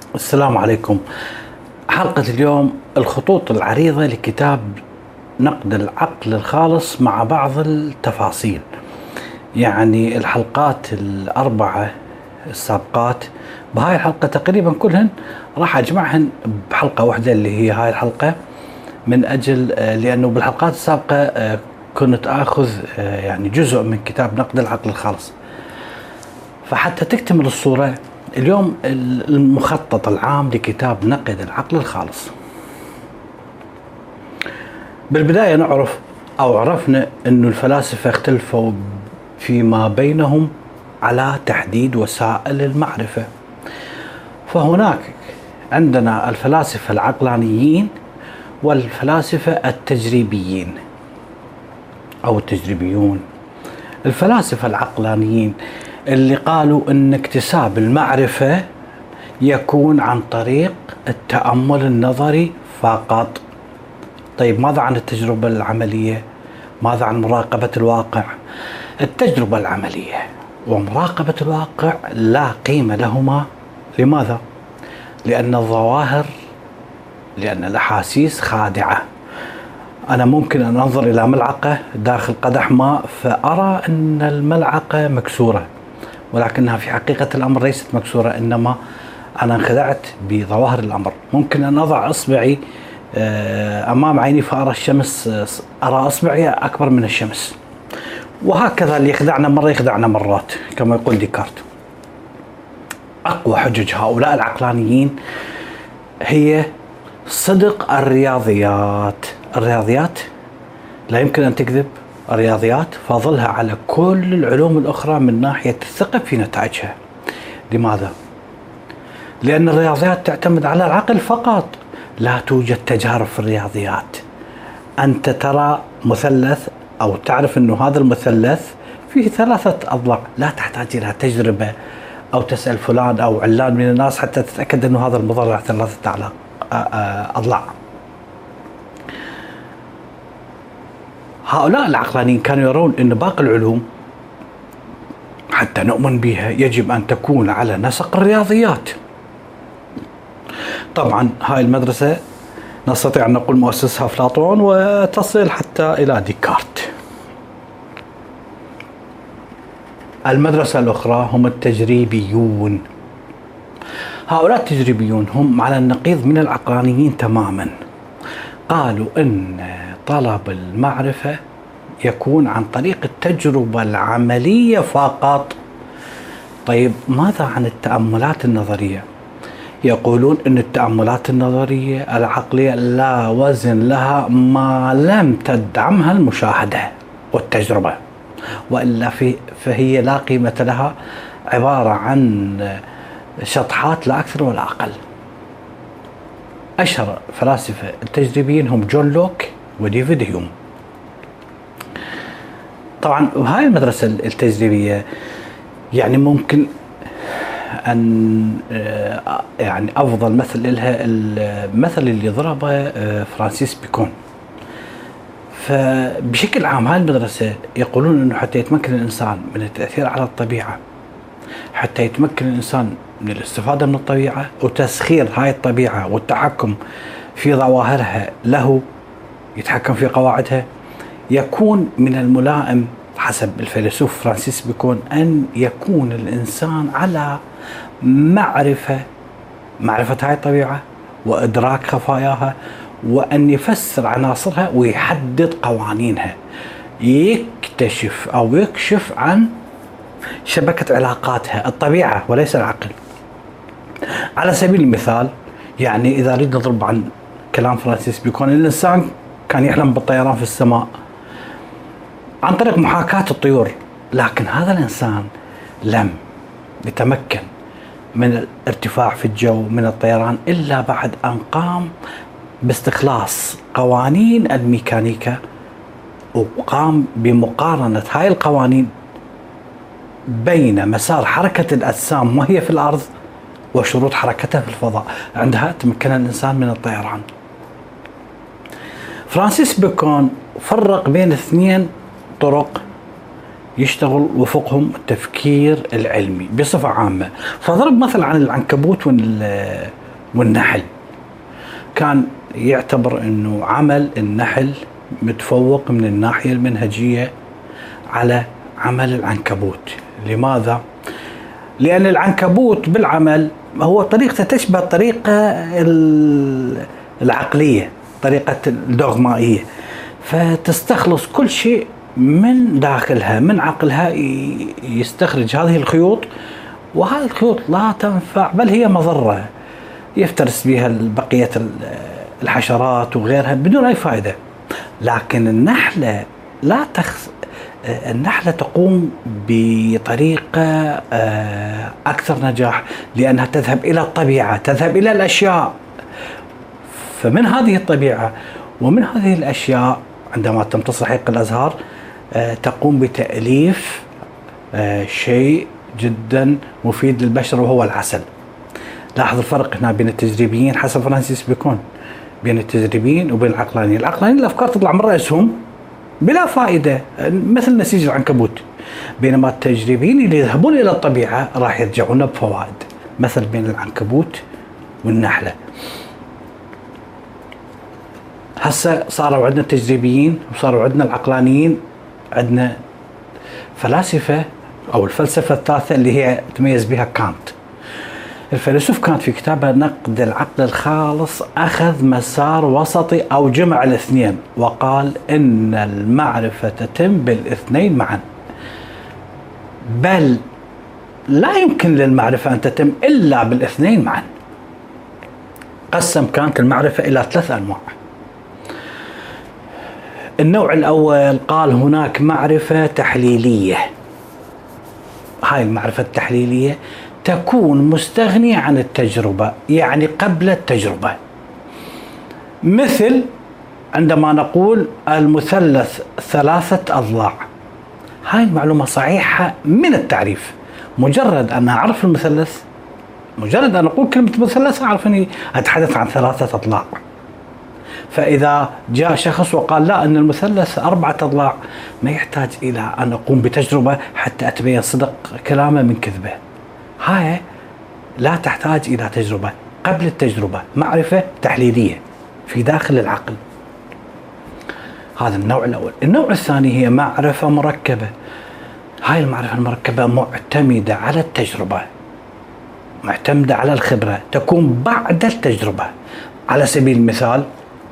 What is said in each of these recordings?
السلام عليكم. حلقة اليوم الخطوط العريضة لكتاب نقد العقل الخالص مع بعض التفاصيل. يعني الحلقات الأربعة السابقات بهاي الحلقة تقريبا كلهن راح أجمعهن بحلقة واحدة اللي هي هاي الحلقة، من أجل لأنه بالحلقات السابقة كنت أخذ يعني جزء من كتاب نقد العقل الخالص. فحتى تكتمل الصورة اليوم المخطط العام لكتاب نقد العقل الخالص. بالبداية نعرف أو عرفنا أن الفلاسفة اختلفوا فيما بينهم على تحديد وسائل المعرفة. فهناك عندنا الفلاسفة العقلانيين والفلاسفة التجريبيين أو التجريبيون. الفلاسفة العقلانيين اللي قالوا أن اكتساب المعرفة يكون عن طريق التأمل النظري فقط. طيب ماذا عن التجربة العملية؟ ماذا عن مراقبة الواقع؟ التجربة العملية ومراقبة الواقع لا قيمة لهما. لماذا؟ لأن الظواهر، لأن الأحاسيس خادعة. أنا ممكن أن أنظر إلى ملعقة داخل قدح ماء فأرى أن الملعقة مكسورة، ولكنها في حقيقة الأمر ليست مكسورة، إنما أنا انخدعت بظواهر الأمر. ممكن أن أضع إصبعي أمام عيني فأرى الشمس، أرى إصبعي أكبر من الشمس، وهكذا اللي يخدعنا مرة يخدعنا مرات كما يقول ديكارت. أقوى حجج هؤلاء العقلانيين هي صدق الرياضيات. الرياضيات لا يمكن أن تكذب، الرياضيات فاضلها على كل العلوم الأخرى من ناحية الثقة في نتائجها. لماذا؟ لأن الرياضيات تعتمد على العقل فقط، لا توجد تجارب في الرياضيات. أنت ترى مثلث أو تعرف أنه هذا المثلث فيه 3 أضلاع، لا تحتاج إلى تجربة أو تسأل فلان أو علان من الناس حتى تتأكد أنه هذا المضلع 3 أضلاع. هؤلاء العقلانيين كانوا يرون أن باقي العلوم حتى نؤمن بها يجب أن تكون على نسق الرياضيات. طبعا هاي المدرسة نستطيع أن نقول مؤسسها أفلاطون وتصل حتى إلى ديكارت. المدرسة الأخرى هم التجريبيون. هؤلاء التجريبيون هم على النقيض من العقلانيين تماما. قالوا أن طلب المعرفة يكون عن طريق التجربة العملية فقط. طيب ماذا عن التأملات النظرية؟ يقولون أن التأملات النظرية العقلية لا وزن لها ما لم تدعمها المشاهدة والتجربة، وإلا فهي لا قيمة لها، عبارة عن شطحات لا أكثر ولا أقل. أشهر فلاسفة التجريبيين هم جون لوك وديفيد هيوم. طبعا هاي المدرسة التجريبية يعني ممكن أن يعني أفضل مثل لها المثل اللي ضربه فرانسيس بيكون. فبشكل عام هاي المدرسة يقولون أنه حتى يتمكن الإنسان من التأثير على الطبيعة، حتى يتمكن الإنسان من الاستفادة من الطبيعة وتسخير هاي الطبيعة والتحكم في ظواهرها له، يتحكم في قواعدها، يكون من الملائم حسب الفيلسوف فرانسيس بيكون أن يكون الإنسان على معرفة هاي الطبيعة وإدراك خفاياها، وأن يفسر عناصرها ويحدد قوانينها، يكتشف أو يكشف عن شبكة علاقاتها، الطبيعة وليس العقل. على سبيل المثال يعني إذا أريد نضرب عن كلام فرانسيس بيكون، الإنسان كان يحلم بالطيران في السماء عن طريق محاكاة الطيور، لكن هذا الإنسان لم يتمكن من الارتفاع في الجو من الطيران إلا بعد أن قام باستخلاص قوانين الميكانيكا، وقام بمقارنة هاي القوانين بين مسار حركة الأجسام وهي في الأرض وشروط حركتها في الفضاء. عندها تمكن الإنسان من الطيران. فرانسيس بيكون فرق بين 2 طرق يشتغل وفقهم التفكير العلمي بصفة عامة. فضرب مثل عن العنكبوت والنحل. كان يعتبر أنه عمل النحل متفوق من الناحية المنهجية على عمل العنكبوت. لماذا؟ لأن العنكبوت بالعمل هو طريقته تشبه الطريقة العقلية، طريقة الدوغمائية، فتستخلص كل شيء من داخلها، من عقلها يستخرج هذه الخيوط، وهذه الخيوط لا تنفع بل هي مضرة، يفترس بها بقية الحشرات وغيرها بدون أي فائدة. لكن النحلة النحلة تقوم بطريقة أكثر نجاح، لأنها تذهب إلى الطبيعة، تذهب إلى الأشياء. فمن هذه الطبيعة ومن هذه الأشياء عندما تمتص رحيق الأزهار تقوم بتأليف شيء جدا مفيد للبشر وهو العسل. لاحظ الفرق هنا بين التجريبيين حسب فرانسيس بيكون، بين التجريبيين وبين العقلانيين. العقلانيين الأفكار تطلع من رأسهم بلا فائدة مثل نسيج العنكبوت، بينما التجريبيين اللي يذهبون إلى الطبيعة راح يرجعون بفوائد، مثل بين العنكبوت والنحلة. هسه صاروا عندنا التجريبيين وصاروا عندنا العقلانيين، عندنا فلاسفة أو الفلسفة الثالثة اللي هي تميز بها كانت. الفيلسوف كانت في كتابه نقد العقل الخالص أخذ مسار وسطي أو جمع الاثنين، وقال إن المعرفة تتم بالاثنين معا، بل لا يمكن للمعرفة أن تتم إلا بالاثنين معا. قسم كانت المعرفة إلى 3 أنواع. النوع الأول قال هناك معرفة تحليلية. هاي المعرفة التحليلية تكون مستغنية عن التجربة، يعني قبل التجربة، مثل عندما نقول المثلث 3 أضلاع. هاي المعلومة صحيحة من التعريف، مجرد أن أعرف المثلث، مجرد أن أقول كلمة مثلث أعرف أني أتحدث عن 3 أضلاع. فإذا جاء شخص وقال لا أن المثلث 4 أضلاع، ما يحتاج إلى أن أقوم بتجربة حتى أتبين صدق كلامه من كذبه. هاي لا تحتاج إلى تجربة، قبل التجربة معرفة تحليلية في داخل العقل. هذا النوع الأول. النوع الثاني هي معرفة مركبة. هاي المعرفة المركبة معتمدة على التجربة، معتمدة على الخبرة، تكون بعد التجربة. على سبيل المثال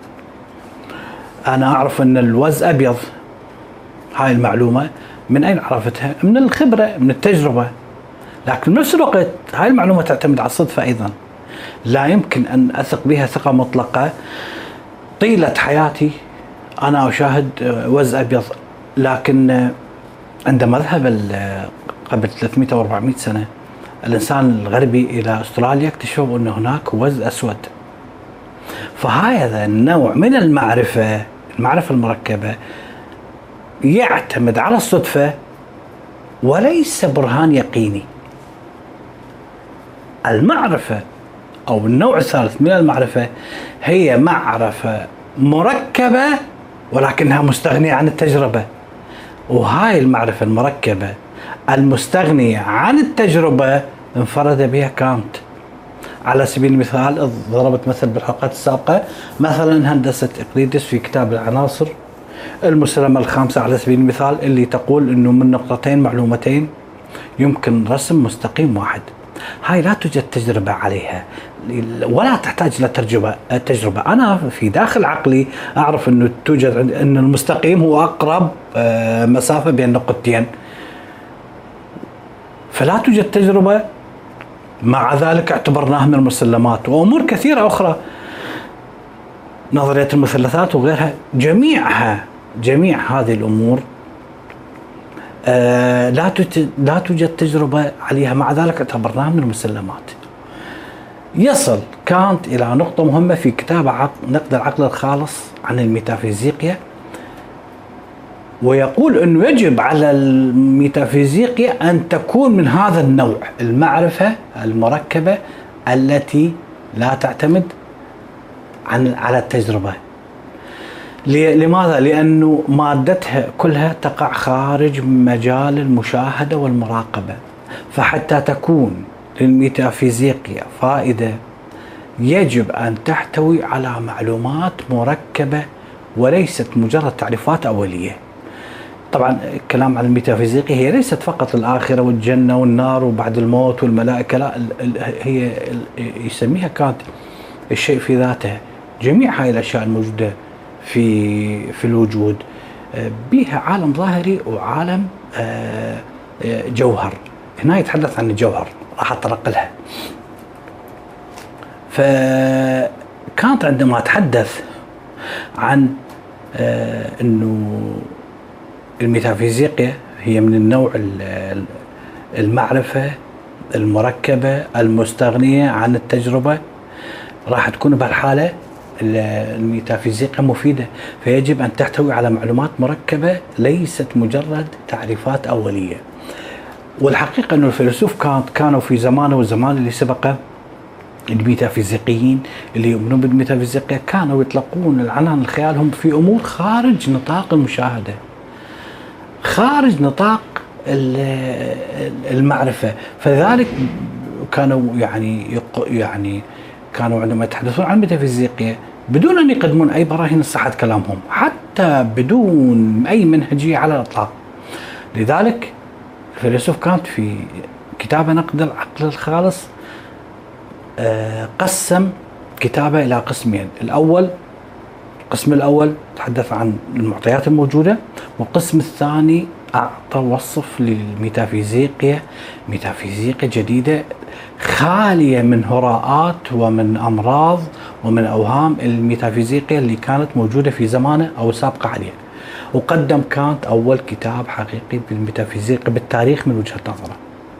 أنا أعرف أن اللوز أبيض، هاي المعلومة من أين عرفتها؟ من الخبرة، من التجربة. لكن بنفس الوقت هاي المعلومة تعتمد على الصدفة أيضا، لا يمكن أن أثق بها ثقة مطلقة. طيلة حياتي أنا أشاهد وز أبيض، لكن عندما ذهب قبل 300 أو 400 سنة الإنسان الغربي إلى أستراليا اكتشفوا أن هناك وز أسود. فهذا النوع من المعرفة المركبة يعتمد على الصدفة وليس برهان يقيني. المعرفة أو النوع الثالث من المعرفة هي معرفة مركبة ولكنها مستغنية عن التجربة. وهاي المعرفة المركبة المستغنية عن التجربة انفرد بها كانت. على سبيل المثال ضربت مثل بالحلقات السابقة، مثلا هندسة إقليدس في كتاب العناصر المسلمة الخامسة على سبيل المثال، اللي تقول أنه من نقطتين معلومتين يمكن رسم مستقيم واحد. هاي لا توجد تجربة عليها ولا تحتاج إلى تجربة. أنا في داخل عقلي أعرف أنه توجد أن المستقيم هو أقرب مسافة بين نقطتين، فلا توجد تجربة. مع ذلك اعتبرناها من المسلمات وأمور كثيرة أخرى، نظرية المثلثات وغيرها، جميع هذه الأمور لا توجد تجربة عليها، مع ذلك اعتبرناها من المسلمات. يصل كانت إلى نقطة مهمة في كتاب نقد العقل الخالص عن الميتافيزيقيا، ويقول أنه يجب على الميتافيزيقيا أن تكون من هذا النوع، المعرفة المركبة التي لا تعتمد على التجربة. لماذا؟ لأنه مادتها كلها تقع خارج مجال المشاهدة والمراقبة. فحتى تكون للميتافيزيقيا فائدة يجب أن تحتوي على معلومات مركبة وليست مجرد تعريفات أولية. طبعا الكلام عن الميتافيزيقيا هي ليست فقط الآخرة والجنة والنار وبعد الموت والملائكة، لا، هي يسميها كانت الشيء في ذاته. جميع هاي الأشياء الموجودة في الوجود بها عالم ظاهري وعالم جوهر. هنا يتحدث عن الجوهر، راح أتطرق لها. فكانت عندما تحدث عن أنه الميتافيزيقيا هي من النوع المعرفة المركبة المستغنية عن التجربة، راح تكون بهالحالة الميتافيزيقيا مفيدة، فيجب أن تحتوي على معلومات مركبة ليست مجرد تعريفات أولية. والحقيقة أن الفيلسوف كانوا في زمانه والزمان اللي سبقه، الميتافيزيقيين اللي يؤمنون بالميتافيزيقيا كانوا يطلقون العنان خيالهم في أمور خارج نطاق المشاهدة، خارج نطاق المعرفة. فذلك كانوا يعني كانوا عندما يتحدثون عن الميتافيزيقيا بدون أن يقدمون أي براهين لصحة كلامهم، حتى بدون أي منهجية على الإطلاق. لذلك الفيلسوف كانت في كتابه نقد العقل الخالص قسم كتابه إلى قسمين. القسم الأول تحدث عن المعطيات الموجودة، والقسم الثاني أعطى وصف للميتافيزيقيا، ميتافيزيقيا جديدة خالية من هراءات ومن أمراض ومن أوهام الميتافيزيقيا اللي كانت موجودة في زمانه أو سابقة عليه. وقدم كانت أول كتاب حقيقي بالميتافيزيقيا بالتاريخ من وجهة نظره.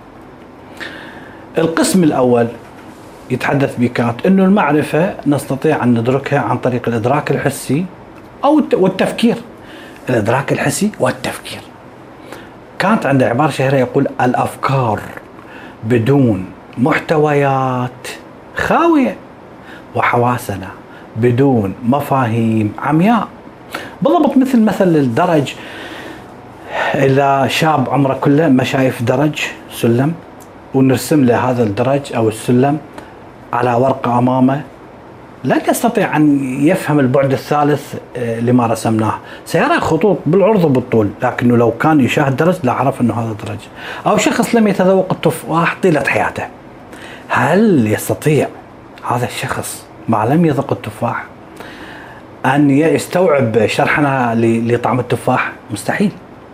القسم الأول يتحدث بكانت أنه المعرفة نستطيع أن ندركها عن طريق الإدراك الحسي والتفكير. الإدراك الحسي والتفكير. كانت عنده عبارة شهيرة يقول: الأفكار بدون محتويات خاوية، وحواسنا بدون مفاهيم عمياء. بالضبط مثل الدرج. إذا شاب عمره كله ما شايف درج سلم ونرسم له هذا الدرج أو السلم على ورقة أمامه، لا يستطيع أن يفهم البعد الثالث لما رسمناه. سيرى خطوط بالعرض وبالطول، لكنه لو كان يشاهد درج لا عرف أنه هذا درج. أو شخص لم يتذوق التفاح طيلة حياته، هل يستطيع هذا الشخص ما لم يذق التفاح أن يستوعب شرحنا لطعم التفاح؟ مستحيل.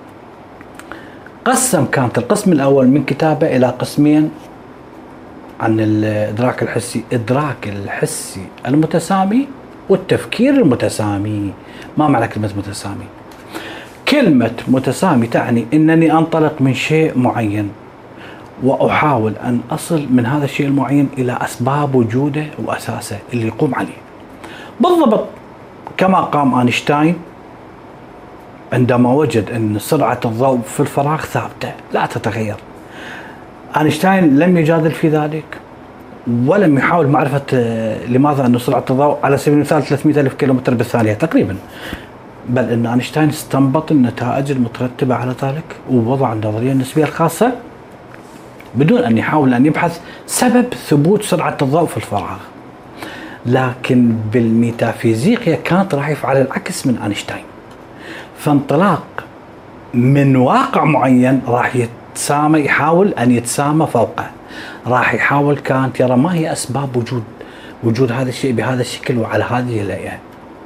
كانت القسم الأول من كتابه إلى قسمين عن الإدراك الحسي: إدراك الحسي المتسامي والتفكير المتسامي. ما معنى كلمة متسامي؟ كلمة متسامي تعني أنني أنطلق من شيء معين وأحاول أن أصل من هذا الشيء المعين إلى أسباب وجوده وأساسه اللي يقوم عليه. بالضبط كما قام أينشتاين عندما وجد أن سرعة الضوء في الفراغ ثابتة لا تتغير. أينشتاين لم يجادل في ذلك ولم يحاول معرفة لماذا أن سرعة الضوء على سبيل المثال 300,000 كيلومتر بالثانية تقريبا، بل أن أينشتاين استنبط النتائج المترتبة على ذلك ووضع النظرية النسبية الخاصة بدون أن يحاول أن يبحث سبب ثبوت سرعة الضوء في الفراغ. لكن بالميتافيزيقيا كانت راح يفعل العكس من أينشتاين. فانطلاق من واقع معين راح يحاول أن يتسامى فوقه، راح يحاول كانت يرى ما هي أسباب وجود هذا الشيء بهذا الشكل وعلى هذه الهيئة.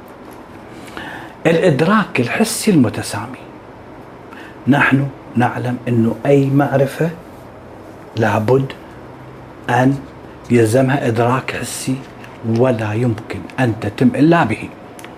الإدراك الحسي المتسامي، نحن نعلم أنه أي معرفة لابد أن يلزمها إدراك حسي ولا يمكن أن تتم إلا به.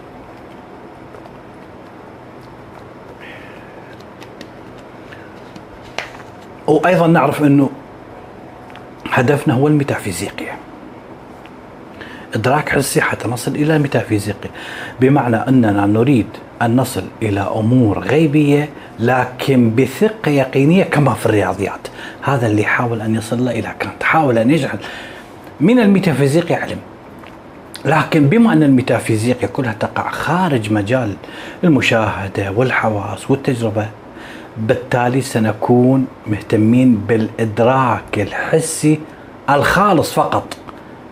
وأيضا نعرف أنه هدفنا هو الميتافيزيقيا، إدراك حسي حتى نصل إلى الميتافيزيقيا، بمعنى أننا نريد أن نصل إلى أمور غيبية لكن بثقة يقينية كما في الرياضيات. هذا اللي حاول أن يصل إلى كانت، حاول أن يجعل من الميتافيزيقيا علم. لكن بما أن الميتافيزيقيا كلها تقع خارج مجال المشاهدة والحواس والتجربة، بالتالي سنكون مهتمين بالإدراك الحسي الخالص فقط،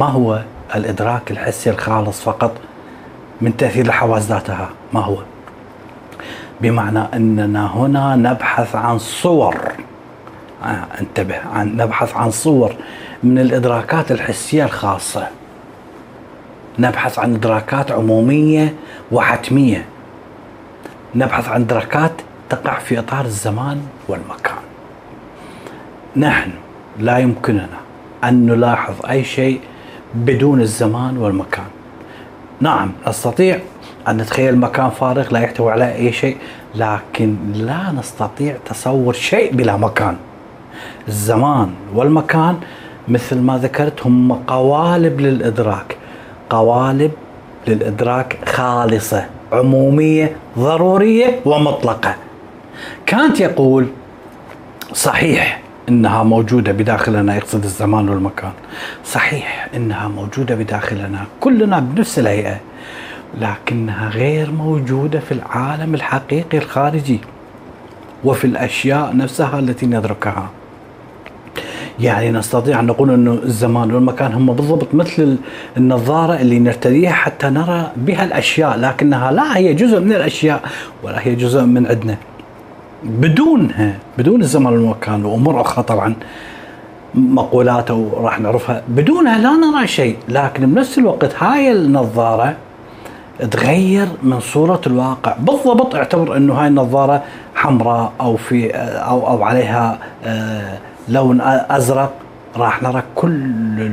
ما هو الإدراك الحسي الخالص فقط من تأثير الحواس ذاتها؟ ما هو؟ بمعنى أننا هنا نبحث عن صور، انتبه، نبحث عن صور من الإدراكات الحسية الخاصة، نبحث عن إدراكات عمومية وحتمية، نبحث عن إدراكات تقع في إطار الزمان والمكان. نحن لا يمكننا أن نلاحظ أي شيء بدون الزمان والمكان. نعم، نستطيع أن نتخيل مكان فارغ لا يحتوي على أي شيء، لكن لا نستطيع تصور شيء بلا مكان. الزمان والمكان مثل ما ذكرت هم قوالب للإدراك، قوالب للإدراك خالصة عمومية ضرورية ومطلقة. كانت يقول صحيح إنها موجودة بداخلنا، يقصد الزمان والمكان، صحيح إنها موجودة بداخلنا كلنا بنفس الهيئة، لكنها غير موجودة في العالم الحقيقي الخارجي وفي الأشياء نفسها التي ندركها. يعني نستطيع أن نقول أن الزمان والمكان هم بالضبط مثل النظارة اللي نرتديها حتى نرى بها الأشياء، لكنها لا هي جزء من الأشياء ولا هي جزء من عندنا. بدونها، بدون الزمان والمكان وأمور أخرى طبعا مقولات وراح نعرفها، بدونها لا نرى شيء. لكن بنفس الوقت هاي النظارة تغير من صورة الواقع بالضبط. اعتبر انه هاي النظارة حمراء او في او عليها لون ازرق، راح نرى كل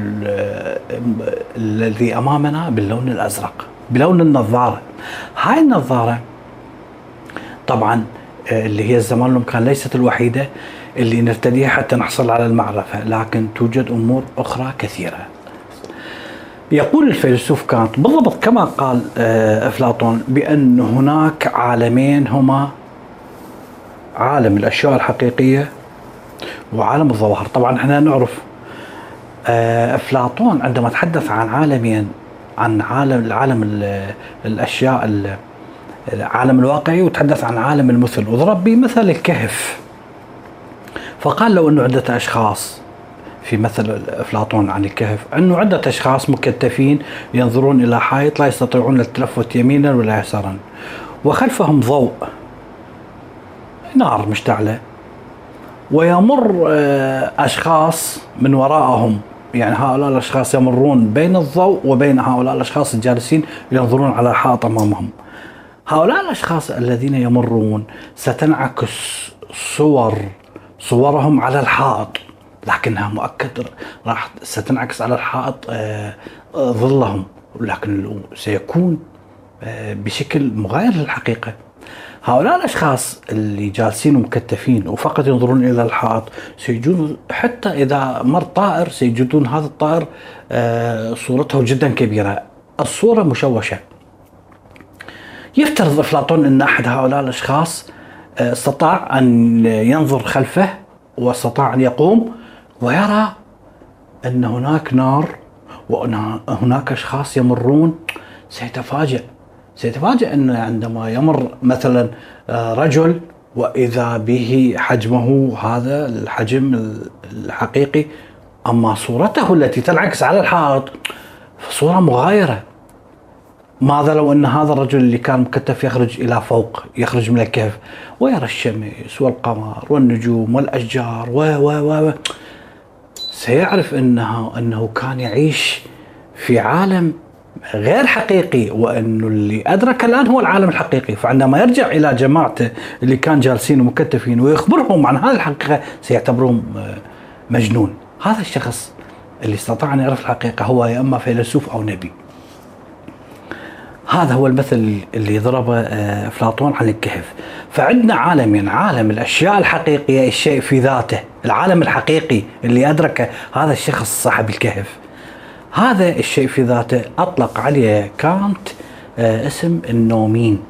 الذي امامنا باللون الازرق بلون النظارة. هاي النظارة طبعا اللي هي الزمان والمكان ليست الوحيدة اللي نرتديها حتى نحصل على المعرفة، لكن توجد امور اخرى كثيرة. يقول الفيلسوف كانت بالضبط كما قال أفلاطون بأن هناك عالمين هما عالم الأشياء الحقيقية وعالم الظواهر. طبعا احنا نعرف أفلاطون عندما تحدث عن عالمين، عن عالم الأشياء، العالم الواقعي، وتحدث عن عالم المثل، وضرب بمثل الكهف. فقال لو أنه عدة أشخاص في مثل أفلاطون عن الكهف، أنه عدة أشخاص مكتفين ينظرون إلى حائط لا يستطيعون التلفت يمينا ولا يسارا، وخلفهم ضوء نار مشتعلة، ويمر أشخاص من وراءهم، يعني هؤلاء الأشخاص يمرون بين الضوء وبين هؤلاء الأشخاص الجالسين ينظرون على الحائط أمامهم. هؤلاء الأشخاص الذين يمرون ستنعكس صورهم على الحائط، لكنها مؤكد راح ستنعكس على الحائط ظلهم، لكن سيكون بشكل مغاير للحقيقة. هؤلاء الأشخاص اللي جالسين ومكتفين وفقط ينظرون إلى الحائط سيجون حتى إذا مر طائر سيجدون هذا الطائر صورته جدا كبيرة، الصورة مشوشة. يفترض أفلاطون أن أحد هؤلاء الأشخاص استطاع أن ينظر خلفه واستطاع أن يقوم ويرى أن هناك نار وأن هناك أشخاص يمرون. سيتفاجأ أن عندما يمر مثلا رجل وإذا به حجمه هذا الحجم الحقيقي، أما صورته التي تنعكس على الحائط فصورة مغايرة. ماذا لو أن هذا الرجل اللي كان مكتف يخرج إلى فوق، يخرج من الكهف ويرى الشمس والقمر والنجوم والأشجار و سيعرف أنه كان يعيش في عالم غير حقيقي، وأنه اللي أدرك الآن هو العالم الحقيقي. فعندما يرجع إلى جماعته اللي كان جالسين ومكتفين ويخبرهم عن هذه الحقيقة سيعتبرهم مجنون. هذا الشخص اللي استطاع أن يعرف الحقيقة هو يا إما فيلسوف أو نبي. هذا هو المثل اللي ضربه أفلاطون عن الكهف. فعندنا عالمين، عالم الأشياء الحقيقية، الشيء في ذاته، العالم الحقيقي اللي أدركه هذا الشخص صاحب الكهف. هذا الشيء في ذاته أطلق عليه كانت اسم النومين،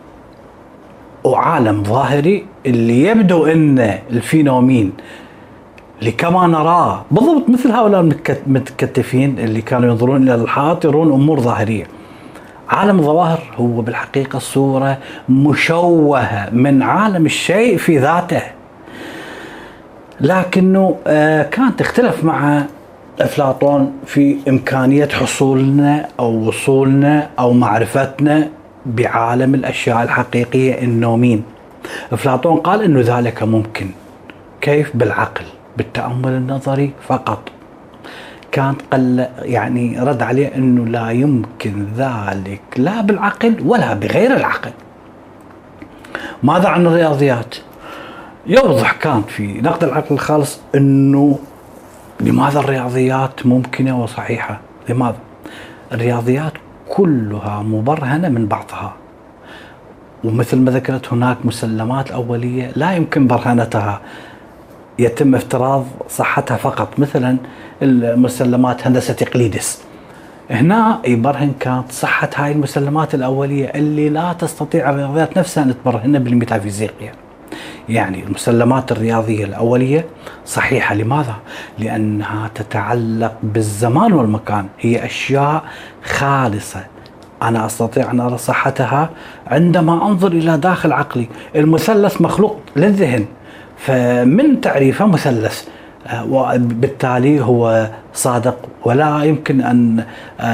وعالم ظاهري اللي يبدو أن الفينومين اللي كما نراه بالضبط مثل هؤلاء المتكتفين اللي كانوا ينظرون إلى الحائط يرون أمور ظاهرية. عالم الظواهر هو بالحقيقة صورة مشوهة من عالم الشيء في ذاته، لكنه كانت تختلف مع أفلاطون في إمكانية حصولنا أو وصولنا أو معرفتنا بعالم الأشياء الحقيقية النومين. أفلاطون قال إنه ذلك ممكن. كيف؟ بالعقل، بالتأمل النظري فقط. كانت يعني رد عليه إنه لا يمكن ذلك لا بالعقل ولا بغير العقل. ماذا عن الرياضيات؟ يوضح كانت في نقد العقل الخالص إنه لماذا الرياضيات ممكنة وصحيحة؟ لماذا؟ الرياضيات كلها مبرهنة من بعضها، ومثل ما ذكرت هناك مسلمات أولية لا يمكن برهنتها، يتم افتراض صحتها فقط، مثلا المسلمات هندسة إقليدس. هنا يبرهن كانت صحة هاي المسلمات الأولية اللي لا تستطيع الرياضيات نفسها أن تبرهنها بالميتافيزيقيا. يعني المسلمات الرياضية الأولية صحيحة. لماذا؟ لأنها تتعلق بالزمان والمكان، هي أشياء خالصة أنا أستطيع أن أرى صحتها عندما أنظر إلى داخل عقلي. المثلث مخلوق للذهن، فمن تعريفه مثلث، وبالتالي هو صادق ولا يمكن أن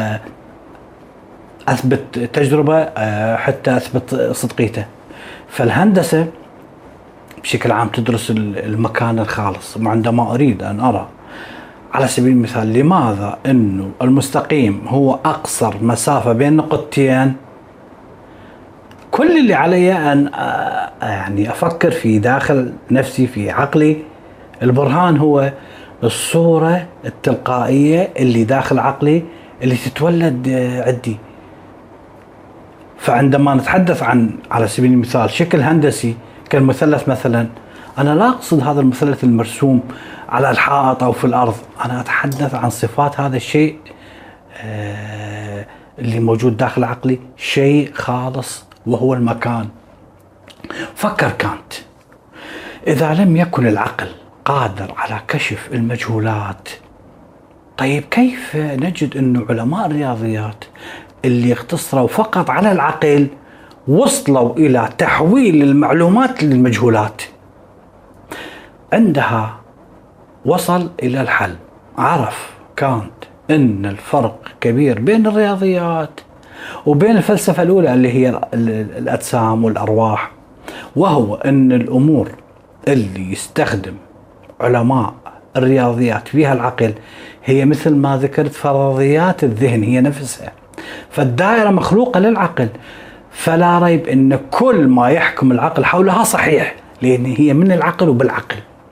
أثبت تجربة حتى أثبت صدقيته. فالهندسة بشكل عام تدرس المكان الخالص. وعندما أريد أن أرى على سبيل المثال لماذا أنه المستقيم هو أقصر مسافة بين نقطتين، كل اللي علي أن يعني أفكر في داخل نفسي في عقلي. البرهان هو الصورة التلقائية اللي داخل عقلي اللي تتولد عندي. فعندما نتحدث عن على سبيل المثال شكل هندسي كالمثلث مثلا، أنا لا أقصد هذا المثلث المرسوم على الحائط أو في الأرض، أنا أتحدث عن صفات هذا الشيء اللي موجود داخل عقلي، شيء خالص وهو المكان. فكر كانت، إذا لم يكن العقل قادر على كشف المجهولات، طيب كيف نجد أن علماء الرياضيات اللي اقتصروا فقط على العقل وصلوا إلى تحويل المعلومات للمجهولات؟ عندها وصل إلى الحل. عرف كانت أن الفرق كبير بين الرياضيات وبين الفلسفة الأولى اللي هي الأجسام والأرواح، وهو أن الأمور اللي يستخدم علماء الرياضيات فيها العقل هي مثل ما ذكرت فرضيات الذهن هي نفسها، فالدائرة مخلوقة للعقل، فلا ريب أن كل ما يحكم العقل حولها صحيح لأن هي من العقل وبالعقل.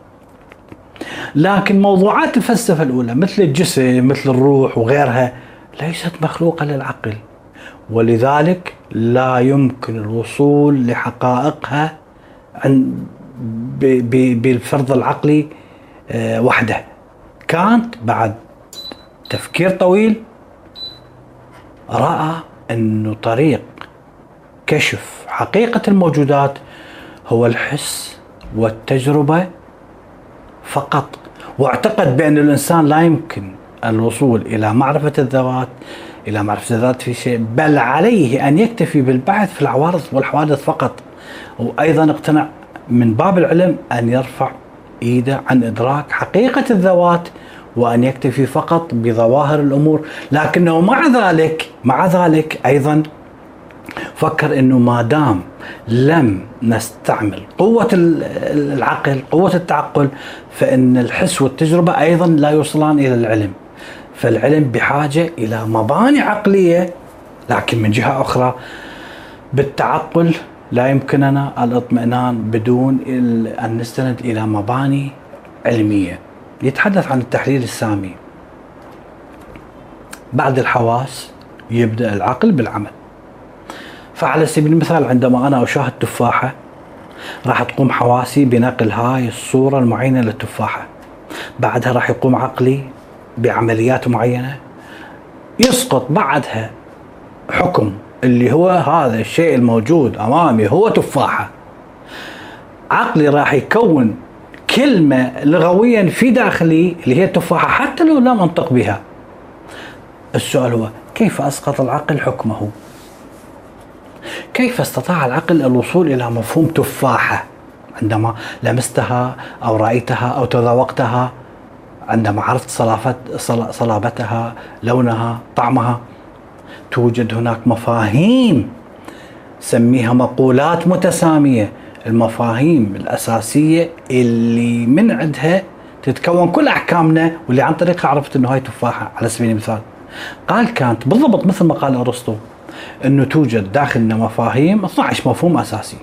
لكن موضوعات الفلسفة الأولى مثل الجسم مثل الروح وغيرها ليست مخلوقة للعقل، ولذلك لا يمكن الوصول لحقائقها بالفرض العقلي وحده. كانت بعد تفكير طويل رأى أنه طريق كشف حقيقة الموجودات هو الحس والتجربة فقط، واعتقد بأن الإنسان لا يمكن الوصول إلى معرفة الذوات في شيء، بل عليه أن يكتفي بالبحث في العوارض والحوادث فقط. وأيضا اقتنع من باب العلم أن يرفع إيده عن إدراك حقيقة الذوات وأن يكتفي فقط بظواهر الأمور. لكنه مع ذلك أيضا فكر أنه ما دام لم نستعمل قوة العقل قوة التعقل فإن الحس والتجربة أيضا لا يوصلان إلى العلم، فالعلم بحاجة إلى مباني عقلية. لكن من جهة أخرى بالتعقل لا يمكننا الاطمئنان بدون أن نستند إلى مباني علمية. يتحدث عن التحليل السامي. بعد الحواس يبدأ العقل بالعمل. فعلى سبيل المثال عندما أنا أشاهد تفاحة راح تقوم حواسي بنقل هاي الصورة المعينة للتفاحة، بعدها راح يقوم عقلي بعمليات معينة، يسقط بعدها حكم اللي هو هذا الشيء الموجود أمامي هو تفاحة. عقلي راح يكون كلمة لغويا في داخلي اللي هي التفاحة حتى لو لا منطق بها. السؤال هو كيف أسقط العقل حكمه؟ كيف استطاع العقل الوصول إلى مفهوم تفاحة عندما لمستها أو رأيتها أو تذوقتها عندما عرفت صلابتها، لونها، طعمها. توجد هناك مفاهيم سميها مقولات متسامية، المفاهيم الأساسية اللي من عندها تتكون كل أحكامنا، واللي عن طريقها عرفت أنه هاي تفاحة على سبيل المثال. قال كانت بالضبط مثل ما قال أرسطو أنه توجد داخلنا مفاهيم 12 مفهوم أساسي،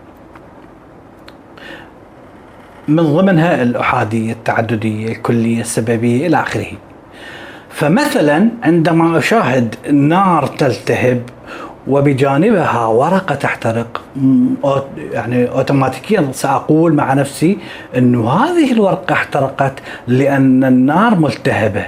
من ضمنها الأحادية، التعددية، الكلية، السببية إلى آخره. فمثلا عندما أشاهد نار تلتهب وبجانبها ورقة تحترق، يعني أوتوماتيكيا سأقول مع نفسي أنه هذه الورقة احترقت لأن النار ملتهبة.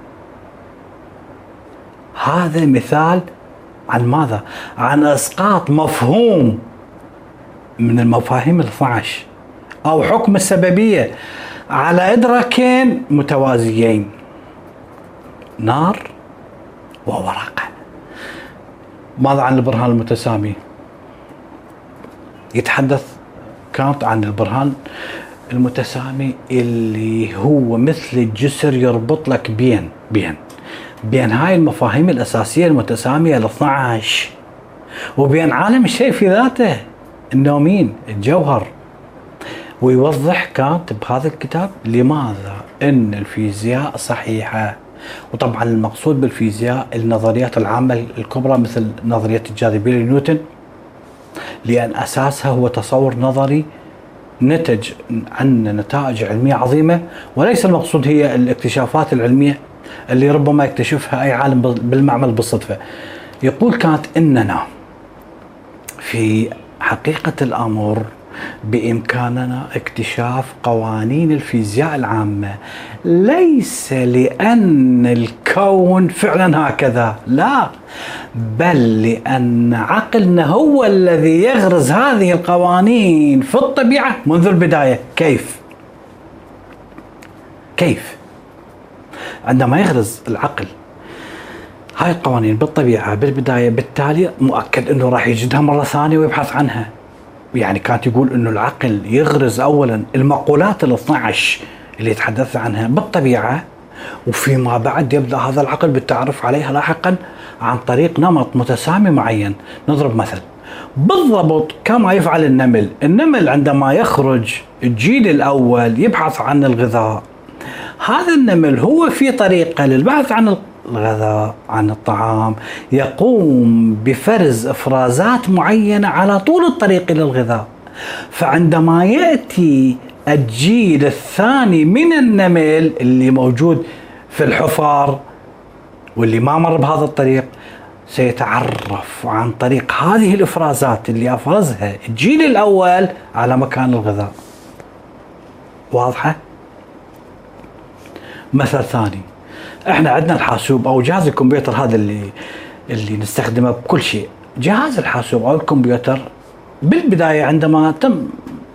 هذا مثال عن ماذا؟ عن إسقاط مفهوم من المفاهيم 12 أو حكم السببية على إدراكين متوازيين، نار وورقة. ماذا عن البرهان المتسامي؟ يتحدث كانت عن البرهان المتسامي اللي هو مثل الجسر يربط لك بين هاي المفاهيم الأساسية المتسامية 12 وبين عالم الشيء في ذاته، إنه مين؟ الجوهر. ويوضح كانت بهذا الكتاب لماذا إن الفيزياء صحيحة. وطبعا المقصود بالفيزياء النظريات العامة الكبرى مثل نظرية الجاذبية لنيوتن، لأن أساسها هو تصور نظري نتج عن نتائج علمية عظيمة، وليس المقصود هي الاكتشافات العلمية اللي ربما يكتشفها أي عالم بالمعمل بالصدفة. يقول كانت إننا في حقيقة الأمر بإمكاننا اكتشاف قوانين الفيزياء العامة، ليس لأن الكون فعلا هكذا، لا، بل لأن عقلنا هو الذي يغرز هذه القوانين في الطبيعة منذ البداية. كيف؟ عندما يغرز العقل هاي القوانين بالطبيعة بالبداية، بالتالي مؤكد أنه راح يجدها مرة ثانية ويبحث عنها. يعني كانت يقول أنه العقل يغرز أولا المقولات 12 اللي يتحدث عنها بالطبيعة، وفيما بعد يبدأ هذا العقل بالتعرف عليها لاحقا عن طريق نمط متسامي معين. نضرب مثل بالضبط كما يفعل النمل عندما يخرج الجيل الأول يبحث عن الغذاء، هذا النمل هو في طريقة للبحث عن الغذاء، عن الطعام، يقوم بفرز إفرازات معينة على طول الطريق إلى الغذاء. فعندما يأتي الجيل الثاني من النمل اللي موجود في الحفار واللي ما مر بهذا الطريق، سيتعرف عن طريق هذه الإفرازات اللي أفرزها الجيل الأول على مكان الغذاء. واضحة؟ مثل ثاني، احنا عندنا الحاسوب او جهاز الكمبيوتر، هذا اللي نستخدمه بكل شيء. جهاز الحاسوب او الكمبيوتر بالبداية عندما تم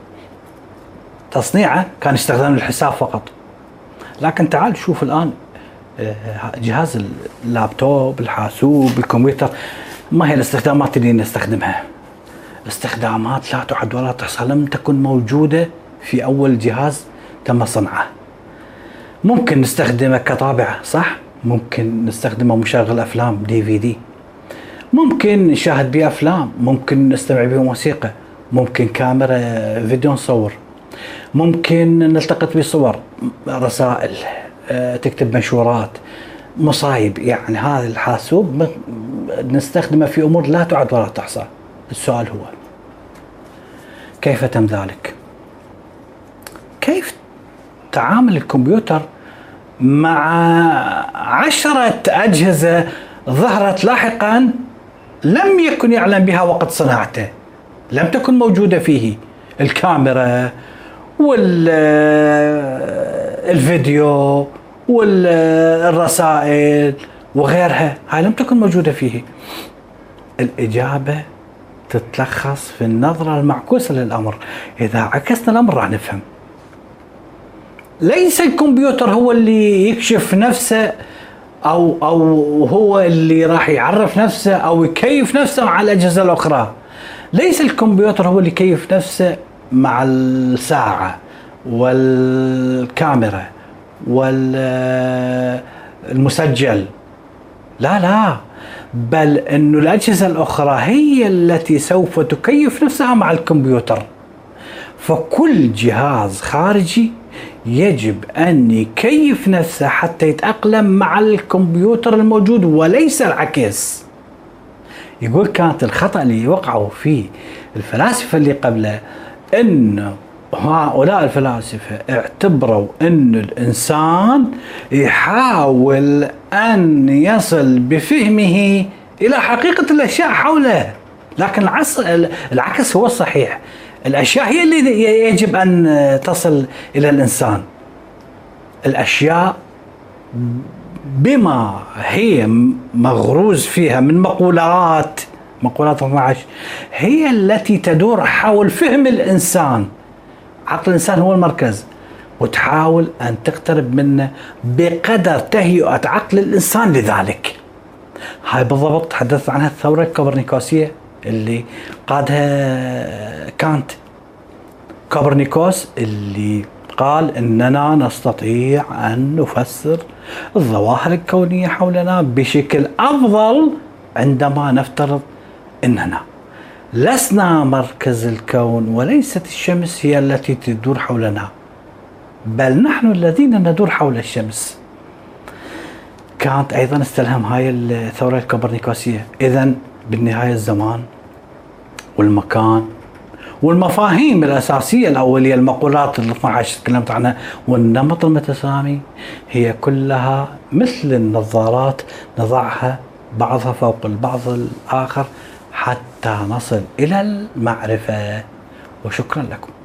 تصنيعه كان يستخدم للحساب فقط، لكن تعال شوف الآن جهاز اللابتوب، الحاسوب، الكمبيوتر، ما هي الاستخدامات اللي نستخدمها؟ استخدامات لا تعد ولا تحصى، لم تكن موجودة في أول جهاز تم صنعه. ممكن نستخدمه كطابعة، صح؟ ممكن نستخدمه مشغل أفلام DVD، ممكن نشاهد به أفلام، ممكن نستمع به موسيقى، ممكن كاميرا فيديو نصور، ممكن نلتقط به صور، رسائل، تكتب منشورات، مصايب. يعني هذا الحاسوب نستخدمه في أمور لا تعد ولا تحصى. السؤال هو كيف تم ذلك؟ كيف تعامل الكمبيوتر مع 10 أجهزة ظهرت لاحقا لم يكن يعلم بها وقت صناعته، لم تكن موجودة فيه؟ الكاميرا والفيديو والرسائل وغيرها، هاي لم تكن موجودة فيه. الإجابة تتلخص في النظرة المعكوسة للأمر. إذا عكسنا الأمر راح نفهم. ليس الكمبيوتر هو اللي يكشف نفسه أو هو اللي راح يعرف نفسه أو يكيف نفسه مع الأجهزة الأخرى. ليس الكمبيوتر هو اللي يكيف نفسه مع الساعة والكاميرا والمسجل، لا، بل أن الأجهزة الأخرى هي التي سوف تكيف نفسها مع الكمبيوتر. فكل جهاز خارجي يجب أن يكيف نفسه حتى يتأقلم مع الكمبيوتر الموجود وليس العكس. يقول كانت الخطأ اللي وقعوا فيه الفلاسفة اللي قبله أن هؤلاء الفلاسفة اعتبروا أن الإنسان يحاول أن يصل بفهمه إلى حقيقة الأشياء حوله، لكن العكس هو الصحيح. الأشياء هي اللي يجب أن تصل إلى الإنسان. الأشياء بما هي مغروز فيها من مقولات 12 هي التي تدور حول فهم الإنسان. عقل الإنسان هو المركز، وتحاول أن تقترب منه بقدر تهيئة عقل الإنسان لذلك. هاي بالضبط تحدث عنها الثورة الكوبرنيكوسية اللي قادها كانت. كوبرنيكوس اللي قال إننا نستطيع أن نفسر الظواهر الكونية حولنا بشكل أفضل عندما نفترض أننا لسنا مركز الكون، وليست الشمس هي التي تدور حولنا، بل نحن الذين ندور حول الشمس. كانت أيضا استلهم هاي الثورة الكوبرنيكوسية. إذن بالنهاية الزمان والمكان والمفاهيم الأساسية الأولية، المقولات ال 12 تكلمت عنها، والنمط المتسامي، هي كلها مثل النظارات نضعها بعضها فوق البعض الآخر حتى نصل إلى المعرفة. وشكرا لكم.